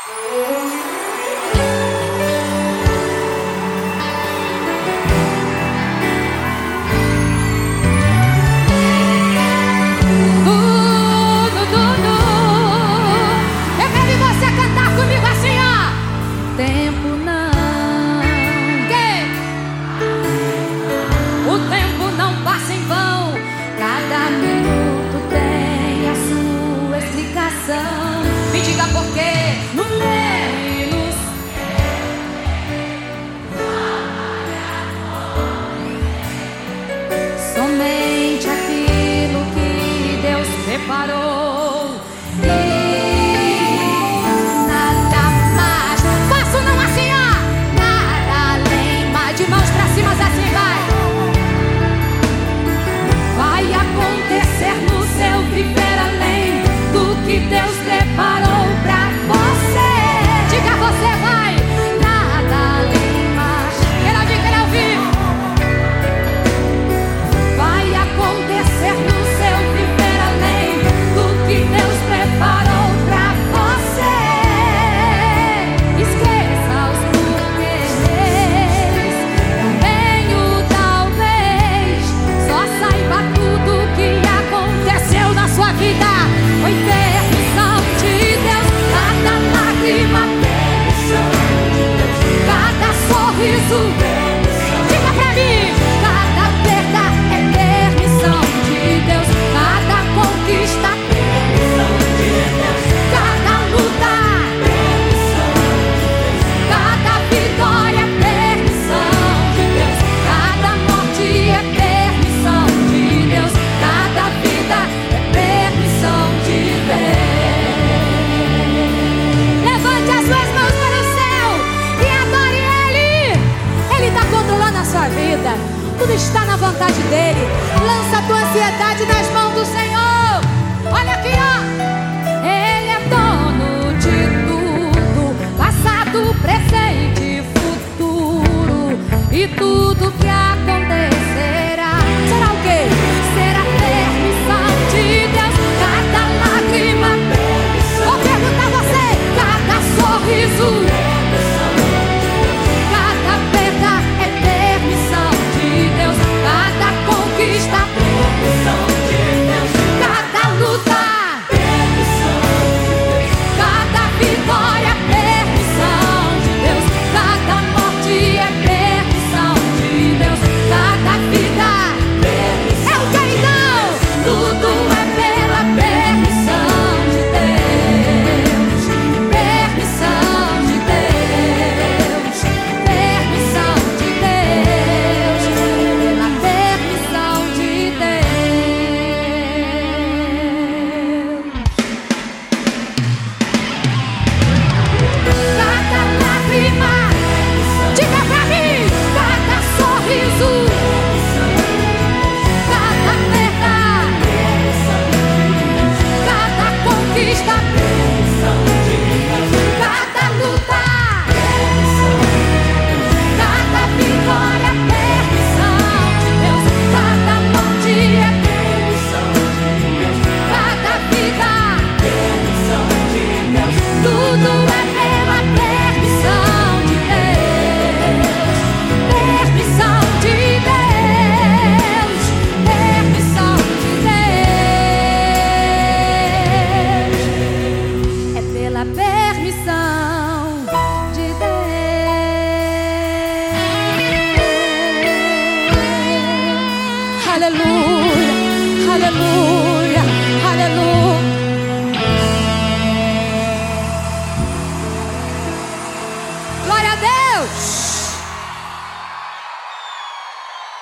Me diga por quê. No menos somente aquilo que Deus preparou e nada mais. Faço não assim, ó. Nada além, mais de mãos pra cima, assim vai. Vai acontecer no seu viver além do que Deus preparou pra você. Diga você vai. Nada além mais. Quero ouvir. Vai acontecer no seu viver além do que Deus preparou pra você. Esqueça os porquês, nem o talvez. Só saiba tudo que aconteceu na sua vida. Foi permissão de Deus. Cada lágrima, cada sorriso, diga pra mim. Cada perda é permissão de Deus. Cada conquista, cada luta, cada vitória é permissão de Deus. Cada morte é permissão de Deus. Cada vida é permissão de Deus. Levante as suas mãos para o céu e adore Ele. Ele está controlando a sua vida. Tudo está na vontade dEle. Lança a tua ansiedade nas mãos do Senhor. Olha aqui, ó. Ele é dono de tudo, passado, presente e futuro. E tudo que acontecerá será o quê? Será permissão de Deus. Cada lágrima, vou perguntar a você. Cada sorriso, cada perda é permissão de Deus. Cada conquista, cada luta, cada vitória é permissão de Deus. Cada morte é permissão de Deus. Cada vida é o que então? Tudo é pela permissão de Deus. Permissão de Deus. Permissão de Deus. Pela permissão de Deus. Cada lágrima, diga pra mim. Cada sorriso, cada perda, cada conquista, cada luta, cada vitória é permissão de Deus. Cada morte é permissão de Deus. Cada vida, tudo é pela permissão de Deus. Permissão de Deus. Permissão de Deus. É pela permissão de Deus. Aleluia, aleluia, aleluia. Glória a Deus.